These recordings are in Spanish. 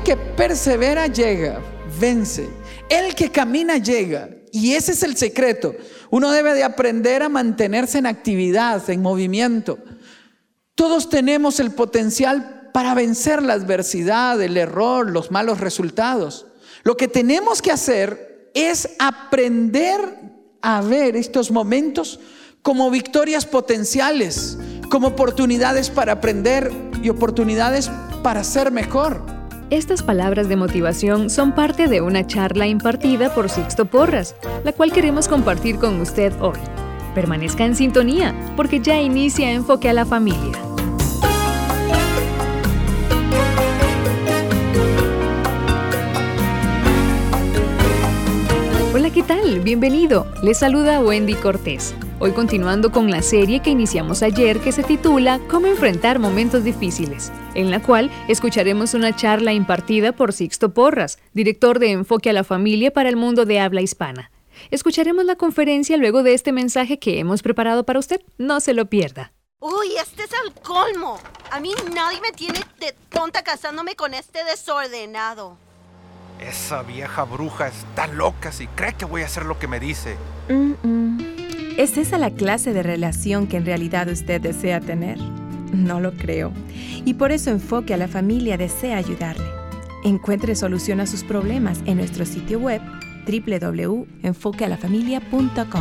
que persevera llega, vence. El que camina llega. Y ese es el secreto. Uno debe de aprender a mantenerse en actividad, en movimiento. Todos tenemos el potencial para vencer la adversidad, el error, los malos resultados. Lo que tenemos que hacer es aprender a ver estos momentos como victorias potenciales, como oportunidades para aprender y oportunidades para ser mejor. Estas palabras de motivación son parte de una charla impartida por Sixto Porras, la cual queremos compartir con usted hoy. Permanezca en sintonía, porque ya inicia Enfoque a la Familia. Hola, ¿qué tal? Bienvenido. Les saluda Wendy Cortés. Hoy continuando con la serie que iniciamos ayer que se titula Cómo enfrentar momentos difíciles, en la cual escucharemos una charla impartida por Sixto Porras, director de Enfoque a la Familia para el mundo de habla hispana. Escucharemos la conferencia luego de este mensaje que hemos preparado para usted. No se lo pierda. Uy, este es el colmo. A mí nadie me tiene de tonta casándome con este desordenado. Esa vieja bruja está loca si cree que voy a hacer lo que me dice. ¿Es esa la clase de relación que en realidad usted desea tener? No lo creo. Y por eso Enfoque a la Familia desea ayudarle. Encuentre solución a sus problemas en nuestro sitio web www.enfoquealafamilia.com.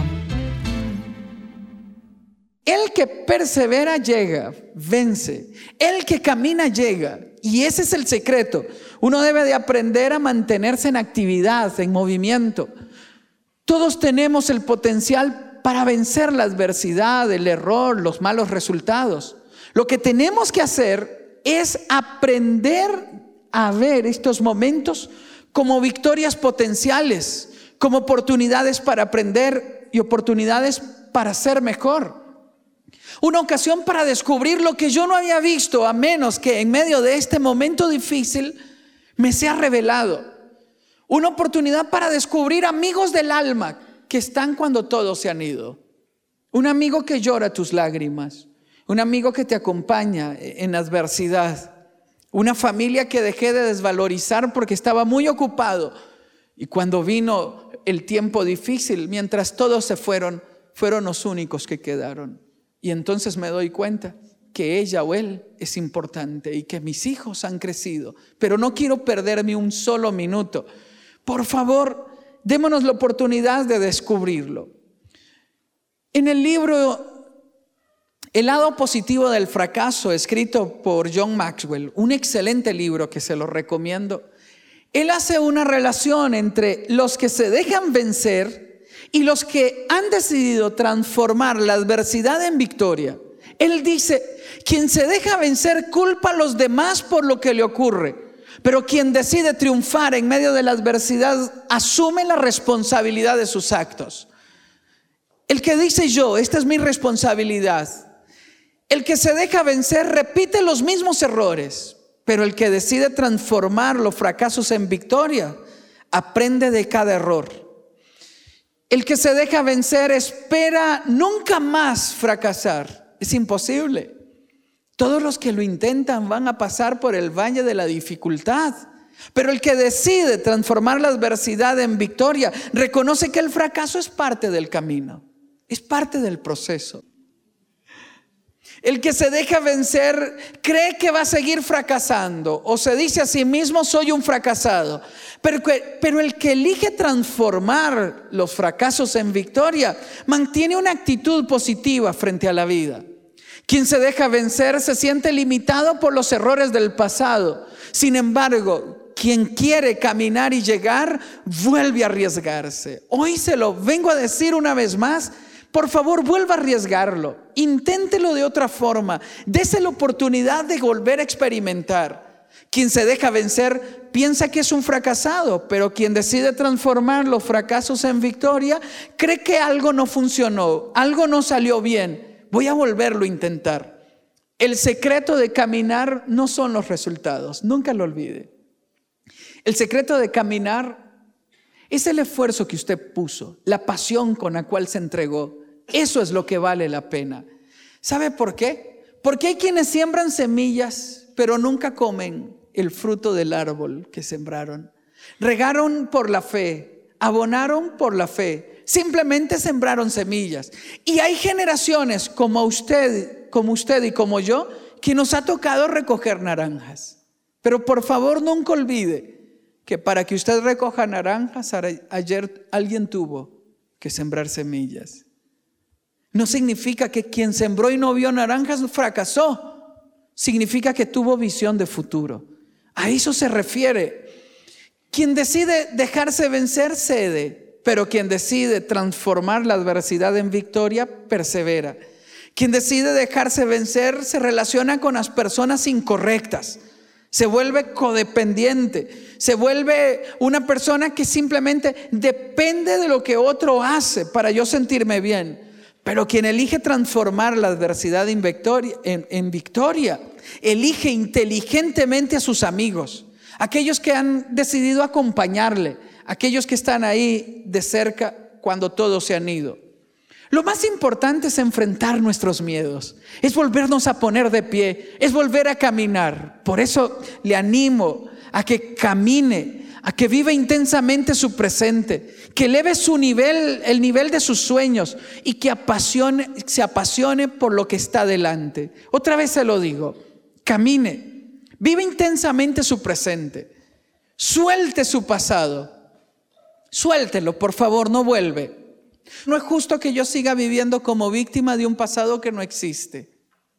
El que persevera llega, vence. El que camina llega. Y ese es el secreto. Uno debe de aprender a mantenerse en actividad, en movimiento. Todos tenemos el potencial para vencer la adversidad, el error, los malos resultados. Lo que tenemos que hacer es aprender a ver estos momentos como victorias potenciales, como oportunidades para aprender y oportunidades para ser mejor. Una ocasión para descubrir lo que yo no había visto, a menos que en medio de este momento difícil me sea revelado. Una oportunidad para descubrir amigos del alma que están cuando todos se han ido. Un amigo que llora tus lágrimas. Un amigo que te acompaña en la adversidad. Una familia que dejé de desvalorizar porque estaba muy ocupado. Y cuando vino el tiempo difícil, mientras todos se fueron los únicos que quedaron. Y entonces me doy cuenta que ella o él es importante y que mis hijos han crecido. Pero no quiero perderme un solo minuto. Por favor, démonos la oportunidad de descubrirlo. En el libro El lado positivo del fracaso, escrito por John Maxwell, un excelente libro que se lo recomiendo, él hace una relación entre los que se dejan vencer y los que han decidido transformar la adversidad en victoria. Él dice, quien se deja vencer culpa a los demás por lo que le ocurre. Pero quien decide triunfar en medio de la adversidad asume la responsabilidad de sus actos. El que dice yo, esta es mi responsabilidad. El que se deja vencer repite los mismos errores, pero el que decide transformar los fracasos en victoria aprende de cada error. El que se deja vencer espera nunca más fracasar. Es imposible. Todos los que lo intentan van a pasar por el valle de la dificultad. Pero el que decide transformar la adversidad en victoria, reconoce que el fracaso es parte del camino, es parte del proceso. El que se deja vencer cree que va a seguir fracasando o se dice a sí mismo, soy un fracasado. Pero el que elige transformar los fracasos en victoria mantiene una actitud positiva frente a la vida. Quien se deja vencer se siente limitado por los errores del pasado. Sin embargo, quien quiere caminar y llegar, vuelve a arriesgarse. Hoy se lo vengo a decir una vez más. Por favor, vuelva a arriesgarlo. Inténtelo de otra forma. Dese la oportunidad de volver a experimentar. Quien se deja vencer piensa que es un fracasado, pero quien decide transformar los fracasos en victoria, cree que algo no funcionó, algo no salió bien. Voy a volverlo a intentar. El secreto de caminar no son los resultados, nunca lo olvide. El secreto de caminar es el esfuerzo que usted puso, la pasión con la cual se entregó. Eso es lo que vale la pena. ¿Sabe por qué? Porque hay quienes siembran semillas, pero nunca comen el fruto del árbol que sembraron. Regaron por la fe, abonaron por la fe, simplemente sembraron semillas. Y hay generaciones como usted y como yo, que nos ha tocado recoger naranjas. Pero por favor nunca olvide que para que usted recoja naranjas, ayer alguien tuvo que sembrar semillas. No significa que quien sembró y no vio naranjas fracasó. Significa que tuvo visión de futuro. A eso se refiere. Quien decide dejarse vencer cede, pero quien decide transformar la adversidad en victoria persevera. Quien decide dejarse vencer se relaciona con las personas incorrectas. Se vuelve codependiente, se vuelve una persona que simplemente depende de lo que otro hace para yo sentirme bien. Pero quien elige transformar la adversidad en victoria, elige inteligentemente a sus amigos, aquellos que han decidido acompañarle, aquellos que están ahí de cerca cuando todos se han ido. Lo más importante es enfrentar nuestros miedos, es volvernos a poner de pie, es volver a caminar. Por eso le animo a que camine, a que viva intensamente su presente, que eleve su nivel, el nivel de sus sueños y que se apasione por lo que está delante. Otra vez se lo digo, camine, vive intensamente su presente, suelte su pasado, suéltelo, por favor, no vuelve. No es justo que yo siga viviendo como víctima de un pasado que no existe,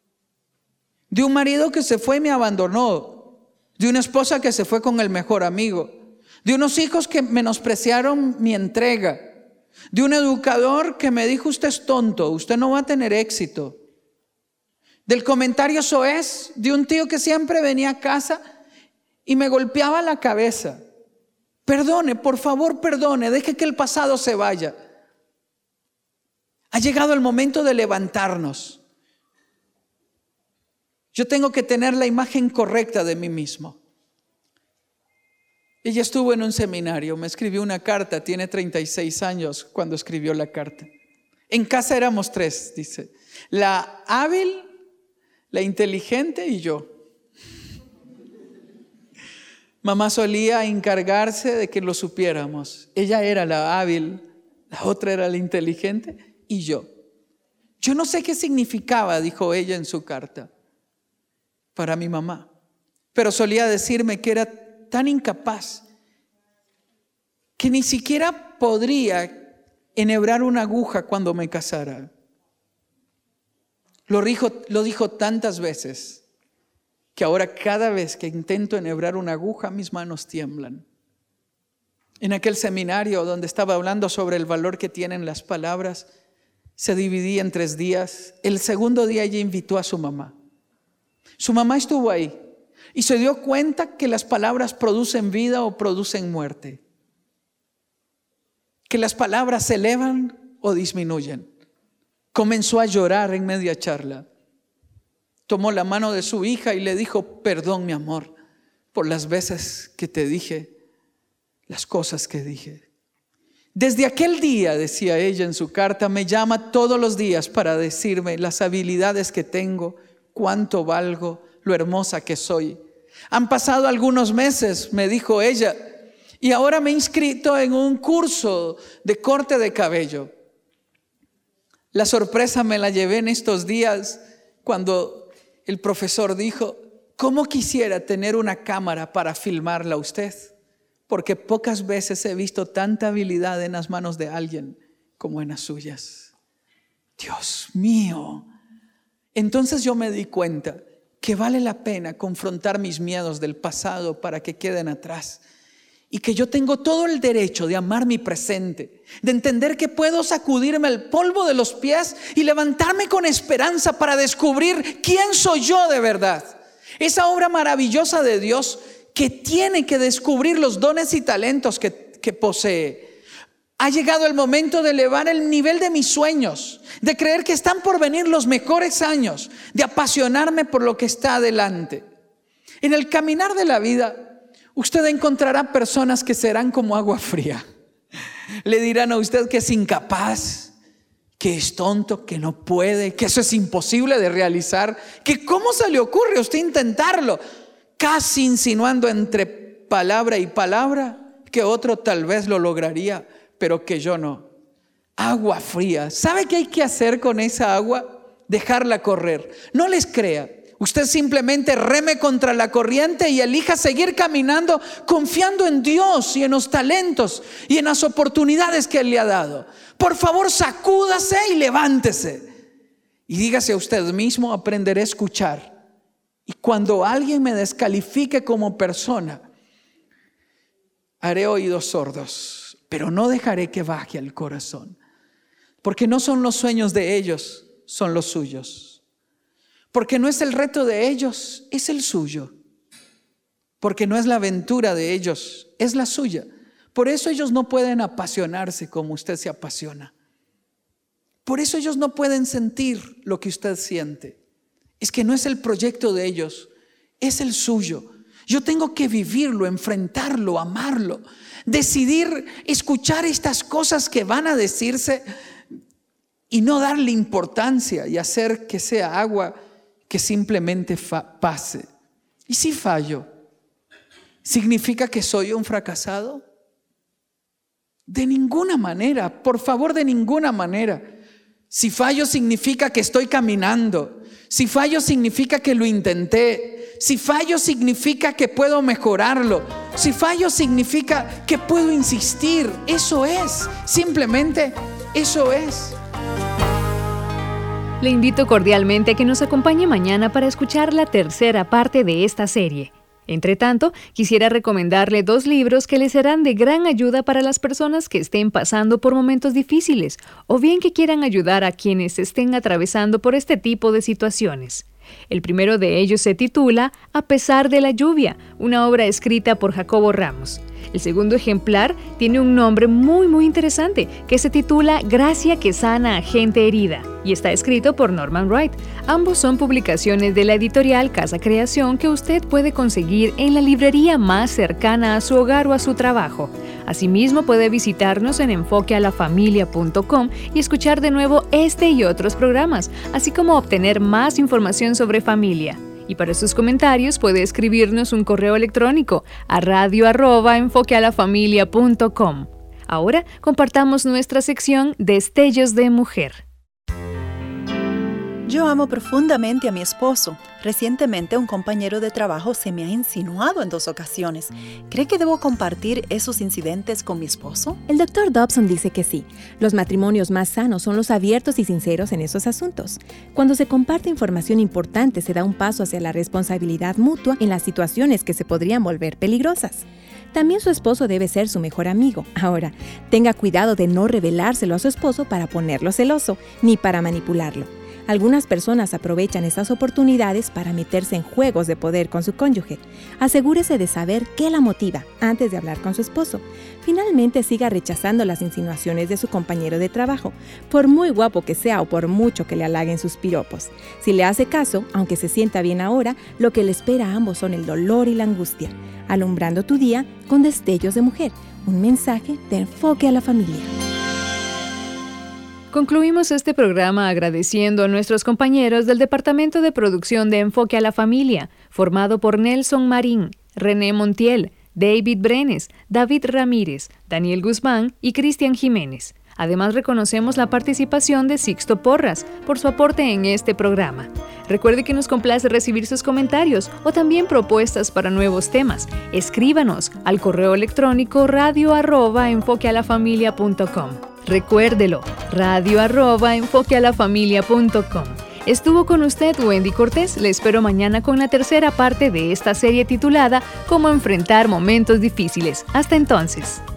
de un marido que se fue y me abandonó, de una esposa que se fue con el mejor amigo, de unos hijos que menospreciaron mi entrega, de un educador que me dijo: usted es tonto, usted no va a tener éxito, del comentario soez de un tío que siempre venía a casa y me golpeaba la cabeza. Perdone, por favor, perdone, deje que el pasado se vaya. Ha llegado el momento de levantarnos. Yo tengo que tener la imagen correcta de mí mismo. Ella estuvo en un seminario, me escribió una carta, tiene 36 años cuando escribió la carta. En casa éramos 3, dice, la hábil, la inteligente y yo. Mamá solía encargarse de que lo supiéramos. Ella era la hábil, la otra era la inteligente y yo. Yo no sé qué significaba, dijo ella en su carta, para mi mamá. Pero solía decirme que era tan incapaz que ni siquiera podría enhebrar una aguja cuando me casara. Lo dijo tantas veces que ahora cada vez que intento enhebrar una aguja, mis manos tiemblan. En aquel seminario donde estaba hablando sobre el valor que tienen las palabras, se dividía en 3 días. El segundo día ella invitó a su mamá. Su mamá estuvo ahí y se dio cuenta que las palabras producen vida o producen muerte, que las palabras se elevan o disminuyen. Comenzó a llorar en media charla. Tomó la mano de su hija y le dijo: perdón, mi amor, por las veces que te dije las cosas que dije. Desde aquel día, decía ella en su carta, me llama todos los días para decirme las habilidades que tengo, cuánto valgo, lo hermosa que soy. Han pasado algunos meses, me dijo ella, y ahora me he inscrito en un curso de corte de cabello. La sorpresa me la llevé en estos días cuando el profesor dijo: ¿cómo quisiera tener una cámara para filmarla a usted? Porque pocas veces he visto tanta habilidad en las manos de alguien como en las suyas. Dios mío. Entonces yo me di cuenta que vale la pena confrontar mis miedos del pasado para que queden atrás. Y que yo tengo todo el derecho de amar mi presente, de entender que puedo sacudirme el polvo de los pies y levantarme con esperanza para descubrir quién soy yo de verdad. Esa obra maravillosa de Dios que tiene que descubrir los dones y talentos que posee. Ha llegado el momento de elevar el nivel de mis sueños, de creer que están por venir los mejores años, de apasionarme por lo que está adelante. En el caminar de la vida, usted encontrará personas que serán como agua fría. Le dirán a usted que es incapaz, que es tonto, que no puede, que eso es imposible de realizar, que cómo se le ocurre a usted intentarlo. casi insinuando entre palabra y palabra que otro tal vez lo lograría, pero que yo no. Agua fría. ¿Sabe qué hay que hacer con esa agua? Dejarla correr. No les crea. Usted simplemente reme contra la corriente y elija seguir caminando confiando en Dios y en los talentos y en las oportunidades que Él le ha dado. Por favor, sacúdase y levántese. Y dígase a usted mismo: aprenderé a escuchar. Y cuando alguien me descalifique como persona, haré oídos sordos, pero no dejaré que baje al corazón. Porque no son los sueños de ellos, son los suyos. Porque no es el reto de ellos, es el suyo. Porque no es la aventura de ellos, es la suya. Por eso ellos no pueden apasionarse como usted se apasiona. Por eso ellos no pueden sentir lo que usted siente. Es que no es el proyecto de ellos, es el suyo. Yo tengo que vivirlo, enfrentarlo, amarlo, decidir escuchar estas cosas que van a decirse y no darle importancia y hacer que sea agua que simplemente pase. ¿Y si fallo? ¿Significa que soy un fracasado? De ninguna manera, por favor, de ninguna manera. Si fallo significa que estoy caminando. Si fallo significa que lo intenté. Si fallo significa que puedo mejorarlo. Si fallo significa que puedo insistir. Eso es, simplemente eso es. Le invito cordialmente a que nos acompañe mañana para escuchar la tercera parte de esta serie. Entre tanto, quisiera recomendarle 2 libros que le serán de gran ayuda para las personas que estén pasando por momentos difíciles o bien que quieran ayudar a quienes estén atravesando por este tipo de situaciones. El primero de ellos se titula A pesar de la lluvia, una obra escrita por Jacobo Ramos. El segundo ejemplar tiene un nombre muy interesante que se titula Gracia que sana a gente herida y está escrito por Norman Wright. Ambos son publicaciones de la editorial Casa Creación que usted puede conseguir en la librería más cercana a su hogar o a su trabajo. Asimismo, puede visitarnos en enfoquealafamilia.com y escuchar de nuevo este y otros programas, así como obtener más información sobre familia. Y para sus comentarios puede escribirnos un correo electrónico a radio@enfoquealafamilia.com. Ahora compartamos nuestra sección Destellos de Mujer. Yo amo profundamente a mi esposo. Recientemente un compañero de trabajo se me ha insinuado en 2 ocasiones. ¿Cree que debo compartir esos incidentes con mi esposo? El Dr. Dobson dice que sí. Los matrimonios más sanos son los abiertos y sinceros en esos asuntos. Cuando se comparte información importante, se da un paso hacia la responsabilidad mutua en las situaciones que se podrían volver peligrosas. También su esposo debe ser su mejor amigo. Ahora, tenga cuidado de no revelárselo a su esposo para ponerlo celoso, ni para manipularlo. Algunas personas aprovechan estas oportunidades para meterse en juegos de poder con su cónyuge. Asegúrese de saber qué la motiva antes de hablar con su esposo. Finalmente, siga rechazando las insinuaciones de su compañero de trabajo, por muy guapo que sea o por mucho que le halaguen sus piropos. Si le hace caso, aunque se sienta bien ahora, lo que le espera a ambos son el dolor y la angustia. Alumbrando tu día con Destellos de Mujer, un mensaje de Enfoque a la Familia. Concluimos este programa agradeciendo a nuestros compañeros del Departamento de Producción de Enfoque a la Familia, formado por Nelson Marín, René Montiel, David Brenes, David Ramírez, Daniel Guzmán y Cristian Jiménez. Además, reconocemos la participación de Sixto Porras por su aporte en este programa. Recuerde que nos complace recibir sus comentarios o también propuestas para nuevos temas. Escríbanos al correo electrónico radio@enfoquealafamilia.com. Recuérdelo, radio@enfoquealafamilia.com. Estuvo con usted Wendy Cortés. Le espero mañana con la tercera parte de esta serie titulada Cómo enfrentar momentos difíciles. Hasta entonces.